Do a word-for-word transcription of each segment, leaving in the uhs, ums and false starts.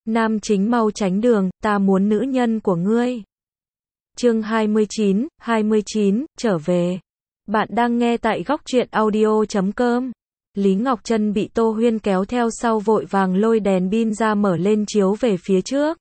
Nam chính mau tránh đường, ta muốn nữ nhân của ngươi. Chương hai mươi chín, hai mươi chín, trở về. Bạn đang nghe tại góc truyện audio chấm com. Lý Ngọc Trân bị Tô Huyên kéo theo sau vội vàng lôi đèn pin ra mở lên chiếu về phía trước.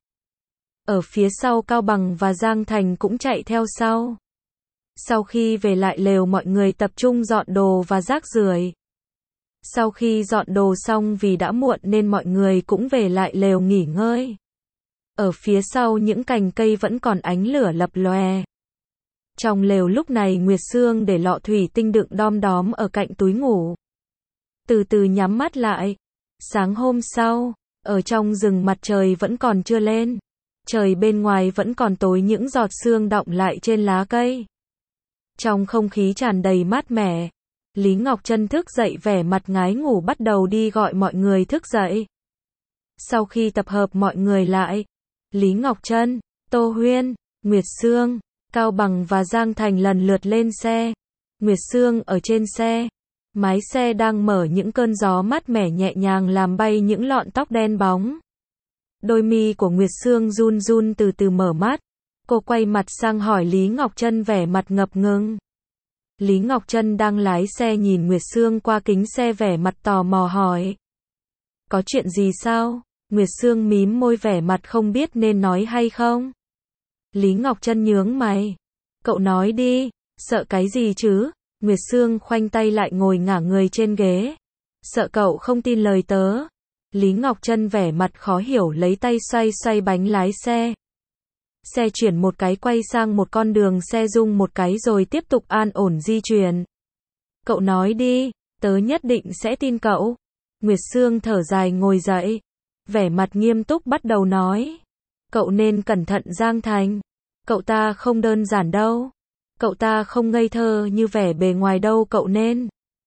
Ở phía sau Cao Bằng và Giang Thành cũng chạy theo sau. Sau khi về lại lều mọi người tập trung dọn đồ và rác rưởi. Sau khi dọn đồ xong vì đã muộn nên mọi người cũng về lại lều nghỉ ngơi. Ở phía sau những cành cây vẫn còn ánh lửa lập lòe. Trong lều lúc này Nguyệt Sương để lọ thủy tinh đựng đom đóm ở cạnh túi ngủ. Từ từ nhắm mắt lại. Sáng hôm sau, ở trong rừng mặt trời vẫn còn chưa lên. Trời bên ngoài vẫn còn tối, những giọt sương đọng lại trên lá cây. Trong không khí tràn đầy mát mẻ, Lý Ngọc Trân thức dậy vẻ mặt ngái ngủ bắt đầu đi gọi mọi người thức dậy. Sau khi tập hợp mọi người lại, Lý Ngọc Trân, Tô Huyên, Nguyệt Sương, Cao Bằng và Giang Thành lần lượt lên xe. Nguyệt Sương ở trên xe. Mái xe đang mở, những cơn gió mát mẻ nhẹ nhàng làm bay những lọn tóc đen bóng. Đôi mi của Nguyệt Sương run run từ từ mở mắt. Cô quay mặt sang hỏi Lý Ngọc Trân vẻ mặt ngập ngừng. Lý Ngọc Trân đang lái xe nhìn Nguyệt Sương qua kính xe vẻ mặt tò mò hỏi. Có chuyện gì sao? Nguyệt Sương mím môi vẻ mặt không biết nên nói hay không. Lý Ngọc Trân nhướng mày. Cậu nói đi, sợ cái gì chứ? Nguyệt Sương khoanh tay lại ngồi ngả người trên ghế. Sợ cậu không tin lời tớ. Lý Ngọc Trân vẻ mặt khó hiểu lấy tay xoay xoay bánh lái xe. Xe chuyển một cái quay sang một con đường xe rung một cái rồi tiếp tục an ổn di chuyển. Cậu nói đi, tớ nhất định sẽ tin cậu. Nguyệt Sương thở dài ngồi dậy. Vẻ mặt nghiêm túc bắt đầu nói. Cậu nên cẩn thận Giang Thành. Cậu ta không đơn giản đâu. Cậu ta không ngây thơ như vẻ bề ngoài đâu cậu nên.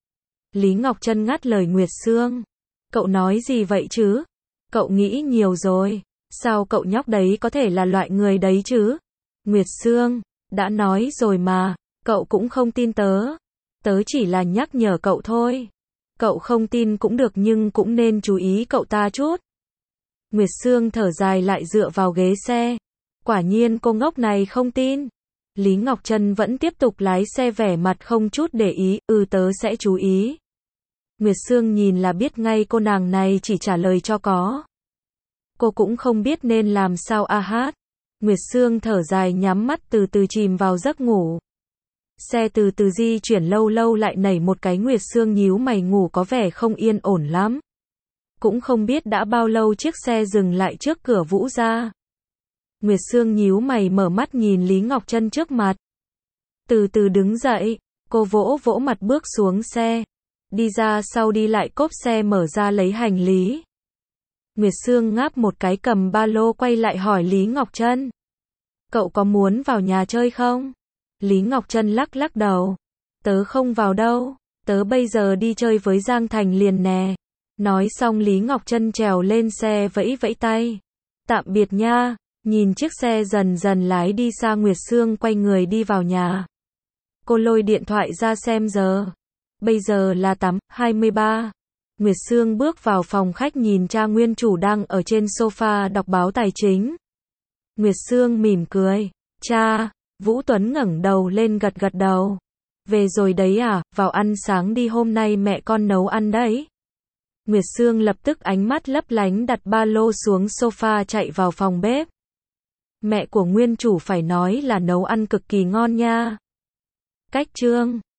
Lý Ngọc Trân ngắt lời Nguyệt Sương. Cậu nói gì vậy chứ? Cậu nghĩ nhiều rồi. Sao cậu nhóc đấy có thể là loại người đấy chứ? Nguyệt Sương, đã nói rồi mà, cậu cũng không tin tớ. Tớ chỉ là nhắc nhở cậu thôi. Cậu không tin cũng được nhưng cũng nên chú ý cậu ta chút. Nguyệt Sương thở dài lại dựa vào ghế xe. Quả nhiên cô ngốc này không tin. Lý Ngọc Trân vẫn tiếp tục lái xe vẻ mặt không chút để ý, ừ tớ sẽ chú ý. Nguyệt Sương nhìn là biết ngay cô nàng này chỉ trả lời cho có. Cô cũng không biết nên làm sao a hát. Nguyệt Sương thở dài nhắm mắt từ từ chìm vào giấc ngủ. Xe từ từ di chuyển lâu lâu lại nảy một cái Nguyệt Sương nhíu mày ngủ có vẻ không yên ổn lắm. Cũng không biết đã bao lâu chiếc xe dừng lại trước cửa Vũ gia. Nguyệt Sương nhíu mày mở mắt nhìn Lý Ngọc Trân trước mặt. Từ từ đứng dậy, cô vỗ vỗ mặt bước xuống xe. Đi ra sau đi lại cốp xe mở ra lấy hành lý. Nguyệt Sương ngáp một cái cầm ba lô quay lại hỏi Lý Ngọc Trân. Cậu có muốn vào nhà chơi không? Lý Ngọc Trân lắc lắc đầu. Tớ không vào đâu, tớ bây giờ đi chơi với Giang Thành liền nè. Nói xong Lý Ngọc Trân trèo lên xe vẫy vẫy tay. Tạm biệt nha. Nhìn chiếc xe dần dần lái đi xa Nguyệt Sương quay người đi vào nhà. Cô lôi điện thoại ra xem giờ. Bây giờ là tám hai mươi ba. Nguyệt Sương bước vào phòng khách nhìn cha nguyên chủ đang ở trên sofa đọc báo tài chính. Nguyệt Sương mỉm cười. Cha, Vũ Tuấn ngẩng đầu lên gật gật đầu. Về rồi đấy à, vào ăn sáng đi hôm nay mẹ con nấu ăn đấy. Nguyệt Sương lập tức ánh mắt lấp lánh đặt ba lô xuống sofa chạy vào phòng bếp. Mẹ của nguyên chủ phải nói là nấu ăn cực kỳ ngon nha. Cách chương